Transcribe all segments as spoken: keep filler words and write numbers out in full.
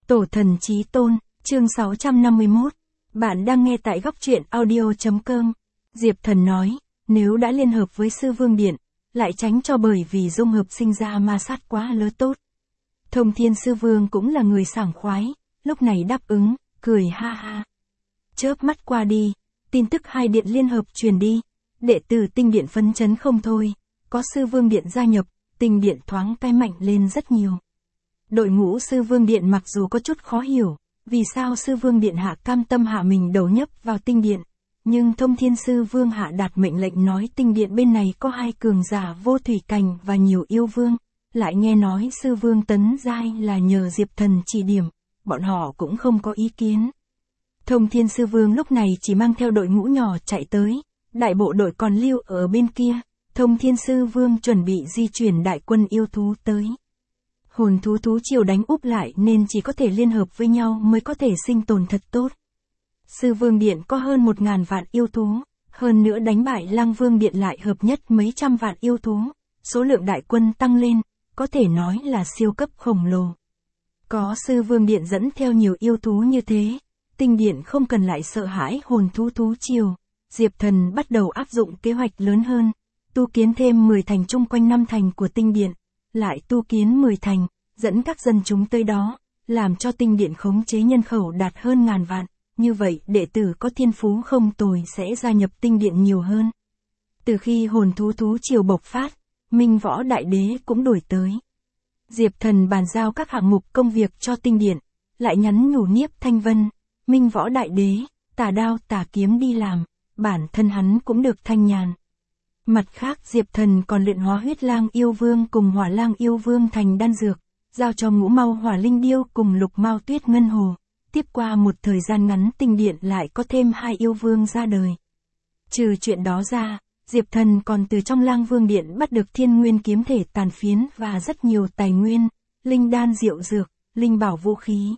Tổ thần chí tôn, chương sáu trăm năm mươi mốt. Bạn đang nghe tại góc truyện audio chấm com. Diệp Thần nói, nếu đã liên hợp với Sư Vương Điện, lại tránh cho bởi vì dung hợp sinh ra ma sát quá lỡ tốt. Thông Thiên Sư Vương cũng là người sảng khoái, lúc này đáp ứng, cười ha ha. Chớp mắt qua đi, tin tức hai điện liên hợp truyền đi, đệ tử Tinh Điện phấn chấn không thôi, có Sư Vương Điện gia nhập, Tinh Điện thoáng cái mạnh lên rất nhiều. Đội ngũ Sư Vương Điện mặc dù có chút khó hiểu, vì sao Sư Vương Điện hạ cam tâm hạ mình đầu nhấp vào Tinh Điện, nhưng Thông Thiên Sư Vương hạ đạt mệnh lệnh nói Tinh Điện bên này có hai cường giả vô thủy cảnh và nhiều yêu vương, lại nghe nói Sư Vương tấn giai là nhờ Diệp Thần chỉ điểm, bọn họ cũng không có ý kiến. Thông Thiên Sư Vương lúc này chỉ mang theo đội ngũ nhỏ chạy tới, đại bộ đội còn lưu ở bên kia, Thông Thiên Sư Vương chuẩn bị di chuyển đại quân yêu thú tới. Hồn thú thú triều đánh úp lại nên chỉ có thể liên hợp với nhau mới có thể sinh tồn thật tốt. Sư Vương Điện có hơn một ngàn vạn yêu thú, hơn nữa đánh bại Lăng Vương Điện lại hợp nhất mấy trăm vạn yêu thú, số lượng đại quân tăng lên, có thể nói là siêu cấp khổng lồ. Có Sư Vương Điện dẫn theo nhiều yêu thú như thế, Tinh Điện không cần lại sợ hãi hồn thú thú triều, Diệp Thần bắt đầu áp dụng kế hoạch lớn hơn, tu kiến thêm mười thành chung quanh năm thành của Tinh Điện. Lại tu kiến mười thành, dẫn các dân chúng tới đó, làm cho Tinh Điện khống chế nhân khẩu đạt hơn ngàn vạn, như vậy đệ tử có thiên phú không tồi sẽ gia nhập Tinh Điện nhiều hơn. Từ khi hồn thú thú triều bộc phát, Minh Võ Đại Đế cũng đổi tới. Diệp Thần bàn giao các hạng mục công việc cho Tinh Điện, lại nhắn nhủ Niếp Thanh Vân, Minh Võ Đại Đế, tà đao tà kiếm đi làm, bản thân hắn cũng được thanh nhàn. Mặt khác Diệp Thần còn luyện hóa huyết lang yêu vương cùng hỏa lang yêu vương thành đan dược, giao cho ngũ mau hỏa linh điêu cùng lục mau tuyết ngân hồ. Tiếp qua một thời gian ngắn Tinh Điện lại có thêm hai yêu vương ra đời. Trừ chuyện đó ra, Diệp Thần còn từ trong Lang Vương Điện bắt được thiên nguyên kiếm thể tàn phiến và rất nhiều tài nguyên, linh đan diệu dược, linh bảo vũ khí.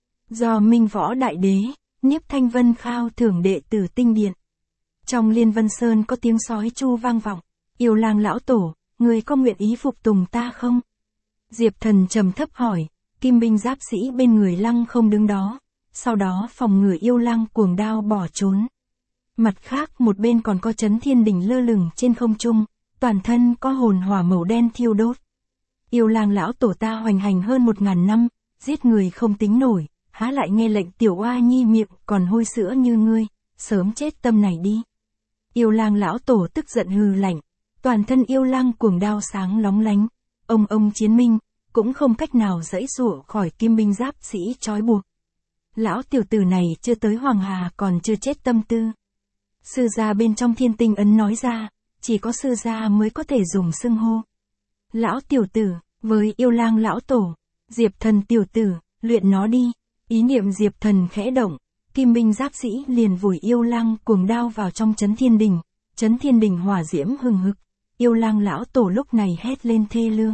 Do Minh Võ Đại Đế, Niếp Thanh Vân khao thưởng đệ tử Tinh Điện. Trong Liên Vân Sơn có tiếng sói chu vang vọng, Yêu Lang lão tổ, người có nguyện ý phục tùng ta không? Diệp Thần trầm thấp hỏi, kim binh giáp sĩ bên người Lăng không đứng đó, sau đó phòng ngừa Yêu Lang cuồng đao bỏ trốn. Mặt khác một bên còn có Chấn Thiên Đỉnh lơ lửng trên không trung, toàn thân có hồn hỏa màu đen thiêu đốt. Yêu Lang lão tổ ta hoành hành hơn một ngàn năm, giết người không tính nổi, há lại nghe lệnh tiểu oa nhi miệng còn hôi sữa như ngươi, sớm chết tâm này đi. Yêu Lang lão tổ tức giận hừ lạnh, toàn thân Yêu Lang cuồng đao sáng lóng lánh, ông ông chiến minh, cũng không cách nào giãy giụa khỏi kim binh giáp sĩ trói buộc. Lão tiểu tử này chưa tới Hoàng Hà còn chưa chết tâm tư. Sư gia bên trong Thiên Tinh ấn nói ra, chỉ có sư gia mới có thể dùng xưng hô. Lão tiểu tử, với Yêu Lang lão tổ, Diệp Thần tiểu tử, luyện nó đi. Ý niệm Diệp Thần khẽ động, kim binh giáp sĩ liền vùi Yêu Lang cuồng đao vào trong Chấn Thiên Đỉnh, Chấn Thiên Đỉnh hỏa diễm hừng hực, Yêu Lang lão tổ lúc này hét lên thê lương.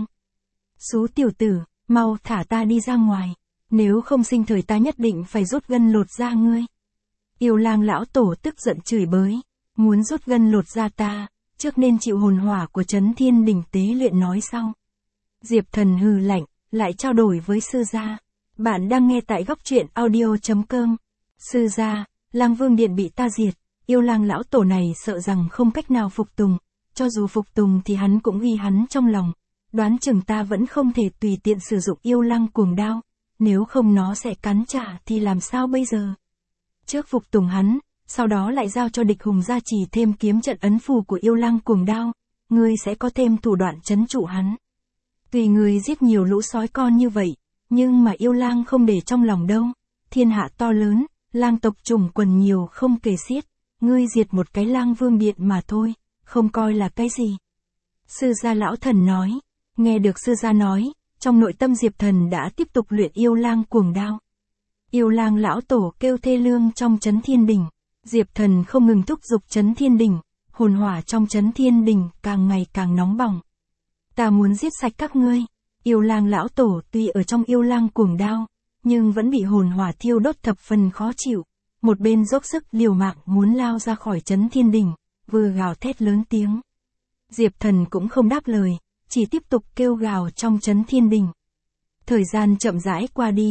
Xú tiểu tử, mau thả ta đi ra ngoài, nếu không sinh thời ta nhất định phải rút gân lột da ngươi. Yêu Lang lão tổ tức giận chửi bới, muốn rút gân lột da ta, trước nên chịu hồn hỏa của Chấn Thiên Đỉnh tế luyện nói sau. Diệp Thần hừ lạnh, lại trao đổi với sư gia. Bạn đang nghe tại góc truyện audio chấm com. Sư gia, Lang Vương Điện bị ta diệt, Yêu Lang lão tổ này sợ rằng không cách nào phục tùng, cho dù phục tùng thì hắn cũng ghi hắn trong lòng, đoán chừng ta vẫn không thể tùy tiện sử dụng Yêu Lang cuồng đao, nếu không nó sẽ cắn trả thì làm sao bây giờ? Trước phục tùng hắn, sau đó lại giao cho địch hùng gia trì thêm kiếm trận ấn phù của Yêu Lang cuồng đao, ngươi sẽ có thêm thủ đoạn trấn trụ hắn. Tùy ngươi giết nhiều lũ sói con như vậy, nhưng mà Yêu Lang không để trong lòng đâu, thiên hạ to lớn, lang tộc chủng quần nhiều không kể xiết, ngươi diệt một cái Lang Vương Điện mà thôi, không coi là cái gì. Sư gia lão thần nói, nghe được sư gia nói, trong nội tâm Diệp Thần đã tiếp tục luyện Yêu Lang cuồng đao. Yêu Lang lão tổ kêu thê lương trong Chấn Thiên Đỉnh, Diệp Thần không ngừng thúc giục Chấn Thiên Đỉnh, hồn hỏa trong Chấn Thiên Đỉnh càng ngày càng nóng bỏng. Ta muốn giết sạch các ngươi. Yêu Lang lão tổ tuy ở trong Yêu Lang cuồng đao, nhưng vẫn bị hồn hỏa thiêu đốt thập phần khó chịu, một bên dốc sức liều mạng muốn lao ra khỏi Chấn Thiên Đỉnh, vừa gào thét lớn tiếng. Diệp Thần cũng không đáp lời, chỉ tiếp tục kêu gào trong Chấn Thiên Đỉnh. Thời gian chậm rãi qua đi,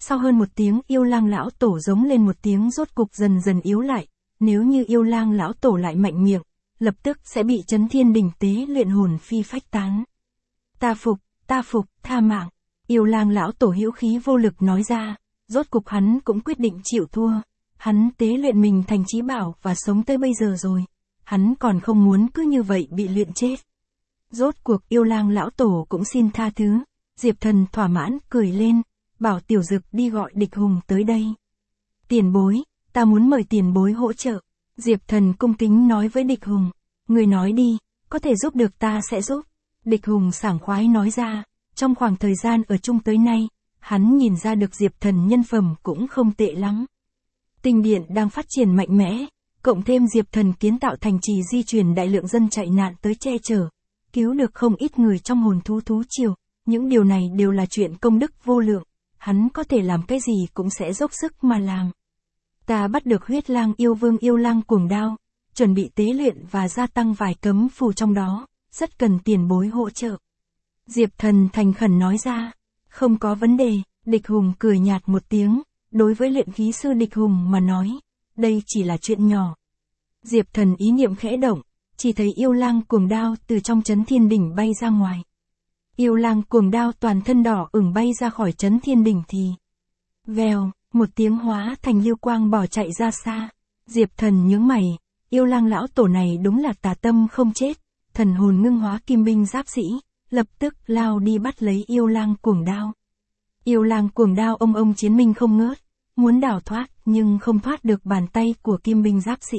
Sau hơn một tiếng yêu lang lão tổ giống lên một tiếng rốt cục dần dần yếu lại, nếu như yêu lang lão tổ lại mạnh miệng, lập tức sẽ bị chấn thiên đỉnh tế luyện hồn phi phách tán. Ta phục, ta phục, tha mạng. Yêu lang lão tổ hữu khí vô lực nói ra, rốt cục hắn cũng quyết định chịu thua. Hắn tế luyện mình thành chí bảo và sống tới bây giờ rồi. Hắn còn không muốn cứ như vậy bị luyện chết. Rốt cuộc yêu lang lão tổ cũng xin tha thứ. Diệp Thần thỏa mãn cười lên, bảo Tiểu Dực đi gọi Địch Hùng tới đây. Tiền bối, ta muốn mời tiền bối hỗ trợ. Diệp Thần cung kính nói với Địch Hùng, người nói đi, có thể giúp được ta sẽ giúp. Địch Hùng sảng khoái nói ra, trong khoảng thời gian ở chung tới nay, hắn nhìn ra được Diệp Thần nhân phẩm cũng không tệ lắm. Tinh điện đang phát triển mạnh mẽ, cộng thêm Diệp Thần kiến tạo thành trì di chuyển đại lượng dân chạy nạn tới che chở, cứu được không ít người trong hồn thú thú triều, những điều này đều là chuyện công đức vô lượng, hắn có thể làm cái gì cũng sẽ dốc sức mà làm. Ta bắt được huyết lang yêu vương yêu lang cuồng đao, chuẩn bị tế luyện và gia tăng vài cấm phù trong đó, rất cần tiền bối hỗ trợ. Diệp Thần thành khẩn nói ra, không có vấn đề. Địch Hùng cười nhạt một tiếng, đối với luyện khí sư Địch Hùng mà nói, đây chỉ là chuyện nhỏ. Diệp Thần ý niệm khẽ động, chỉ thấy yêu lang cuồng đao từ trong chấn thiên đỉnh bay ra ngoài. Yêu lang cuồng đao toàn thân đỏ ửng bay ra khỏi chấn thiên đỉnh thì vèo, một tiếng hóa thành lưu quang bỏ chạy ra xa. Diệp Thần nhướng mày, yêu lang lão tổ này đúng là tà tâm không chết. Thần hồn ngưng hóa kim binh giáp sĩ, lập tức lao đi bắt lấy yêu lang cuồng đao. Yêu lang cuồng đao ông ông chiến minh không ngớt, muốn đào thoát nhưng không thoát được bàn tay của kim binh giáp sĩ.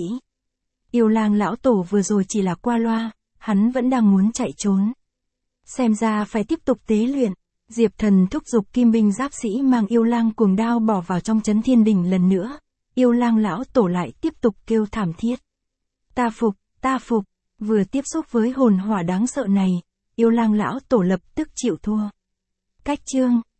Yêu lang lão tổ vừa rồi chỉ là qua loa, hắn vẫn đang muốn chạy trốn. Xem ra phải tiếp tục tế luyện. Diệp Thần thúc giục kim binh giáp sĩ mang yêu lang cuồng đao bỏ vào trong chấn thiên đỉnh lần nữa. Yêu lang lão tổ lại tiếp tục kêu thảm thiết. Ta phục, ta phục. Vừa tiếp xúc với hồn hỏa đáng sợ này, yêu lang lão tổ lập tức chịu thua. Cách chương